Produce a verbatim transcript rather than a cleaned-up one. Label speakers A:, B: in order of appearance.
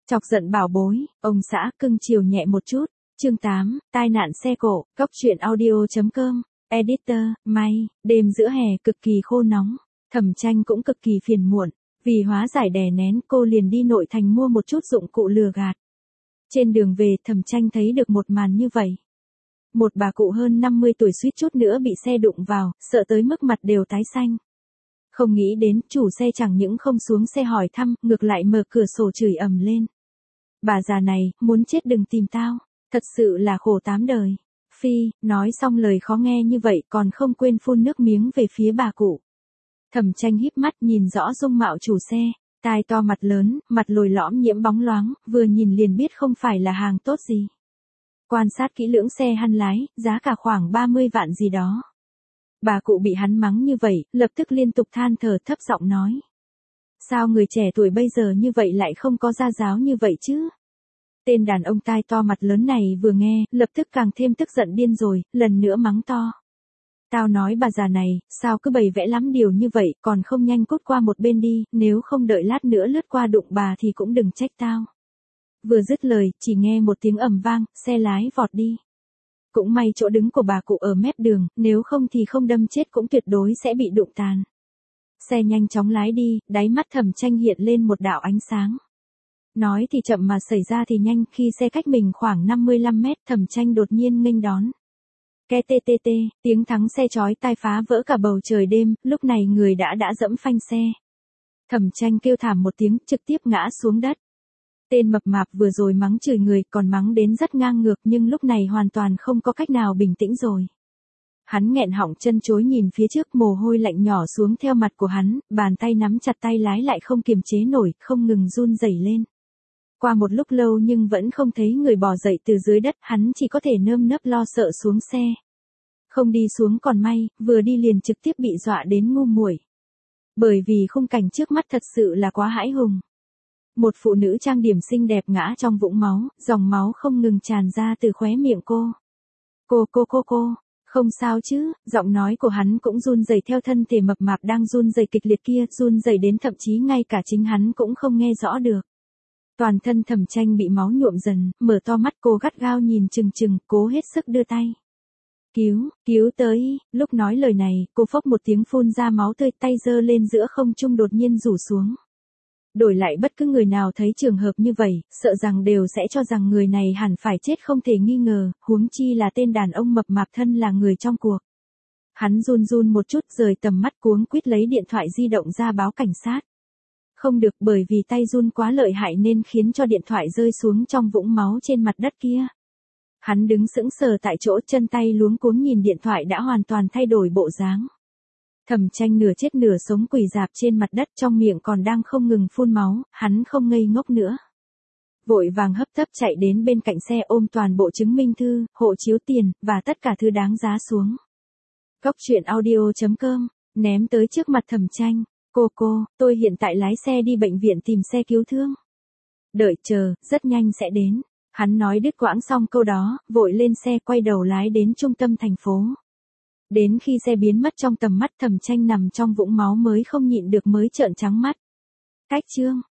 A: Chọc giận bảo bối, ông xã cưng chiều nhẹ một chút. Chương tám, tai nạn xe cộ, Cóc truyện audio chấm com, editor, may, đêm giữa hè cực kỳ khô nóng, Thẩm Tranh cũng cực kỳ phiền muộn, vì hóa giải đè nén cô liền đi nội thành mua một chút dụng cụ lừa gạt. Trên đường về Thẩm Tranh thấy được một màn như vậy. Một bà cụ hơn năm mươi tuổi suýt chút nữa bị xe đụng vào, sợ tới mức mặt đều tái xanh. Không nghĩ đến chủ xe chẳng những không xuống xe hỏi thăm, ngược lại mở cửa sổ chửi ầm lên. Bà già này, muốn chết đừng tìm tao, thật sự là khổ tám đời. Phi, nói xong lời khó nghe như vậy còn không quên phun nước miếng về phía bà cụ. Thẩm Tranh híp mắt nhìn rõ dung mạo chủ xe, tai to mặt lớn, mặt lồi lõm nhiễm bóng loáng, vừa nhìn liền biết không phải là hàng tốt gì. Quan sát kỹ lưỡng xe hắn lái, giá cả khoảng ba mươi vạn gì đó. Bà cụ bị hắn mắng như vậy, lập tức liên tục than thở thấp giọng nói. Sao người trẻ tuổi bây giờ như vậy lại không có gia giáo như vậy chứ? Tên đàn ông tai to mặt lớn này vừa nghe, lập tức càng thêm tức giận điên rồi, lần nữa mắng to. Tao nói bà già này, sao cứ bày vẽ lắm điều như vậy, còn không nhanh cút qua một bên đi, nếu không đợi lát nữa lướt qua đụng bà thì cũng đừng trách tao. Vừa dứt lời, chỉ nghe một tiếng ầm vang, xe lái vọt đi. Cũng may chỗ đứng của bà cụ ở mép đường, nếu không thì không đâm chết cũng tuyệt đối sẽ bị đụng tàn. Xe nhanh chóng lái đi, đáy mắt Thẩm Tranh hiện lên một đạo ánh sáng. Nói thì chậm mà xảy ra thì nhanh, khi xe cách mình khoảng năm mươi lăm mét, Thẩm Tranh đột nhiên nghênh đón. Ke tê tê tê, tiếng thắng xe chói tai phá vỡ cả bầu trời đêm, lúc này người đã đã dẫm phanh xe. Thẩm Tranh kêu thảm một tiếng, trực tiếp ngã xuống đất. Tên mập mạp vừa rồi mắng chửi người, còn mắng đến rất ngang ngược, nhưng lúc này hoàn toàn không có cách nào bình tĩnh rồi. Hắn nghẹn họng chân chối nhìn phía trước, mồ hôi lạnh nhỏ xuống theo mặt của hắn, bàn tay nắm chặt tay lái lại không kiềm chế nổi, không ngừng run rẩy lên. Qua một lúc lâu nhưng vẫn không thấy người bò dậy từ dưới đất, hắn chỉ có thể nơm nớp lo sợ xuống xe. Không đi xuống còn may, vừa đi liền trực tiếp bị dọa đến ngu muội. Bởi vì khung cảnh trước mắt thật sự là quá hãi hùng. Một phụ nữ trang điểm xinh đẹp ngã trong vũng máu, dòng máu không ngừng tràn ra từ khóe miệng cô. Cô cô cô cô, không sao chứ, giọng nói của hắn cũng run rẩy theo thân thể mập mạp đang run rẩy kịch liệt kia, run rẩy đến thậm chí ngay cả chính hắn cũng không nghe rõ được. Toàn thân Thẩm Tranh bị máu nhuộm dần, mở to mắt cô gắt gao nhìn chừng chừng, cố hết sức đưa tay. Cứu, cứu tới, lúc nói lời này, cô phốc một tiếng phun ra máu tươi, tay giơ lên giữa không trung đột nhiên rủ xuống. Đổi lại bất cứ người nào thấy trường hợp như vậy, sợ rằng đều sẽ cho rằng người này hẳn phải chết không thể nghi ngờ, huống chi là tên đàn ông mập mạp thân là người trong cuộc. Hắn run run một chút rời tầm mắt cuống quýt lấy điện thoại di động ra báo cảnh sát. Không được, bởi vì tay run quá lợi hại nên khiến cho điện thoại rơi xuống trong vũng máu trên mặt đất kia. Hắn đứng sững sờ tại chỗ, chân tay luống cuống nhìn điện thoại đã hoàn toàn thay đổi bộ dáng. Thẩm Tranh nửa chết nửa sống quỳ rạp trên mặt đất, trong miệng còn đang không ngừng phun máu, hắn không ngây ngốc nữa. Vội vàng hấp tấp chạy đến bên cạnh xe ôm toàn bộ chứng minh thư, hộ chiếu tiền, và tất cả thứ đáng giá xuống. Cóc truyện audio chấm com, ném tới trước mặt Thẩm Tranh. Cô cô, tôi hiện tại lái xe đi bệnh viện tìm xe cứu thương. Đợi chờ, rất nhanh sẽ đến. Hắn nói đứt quãng xong câu đó, vội lên xe quay đầu lái đến trung tâm thành phố. Đến khi xe biến mất trong tầm mắt, Thẩm Tranh nằm trong vũng máu mới không nhịn được mới trợn trắng mắt. Cách chương.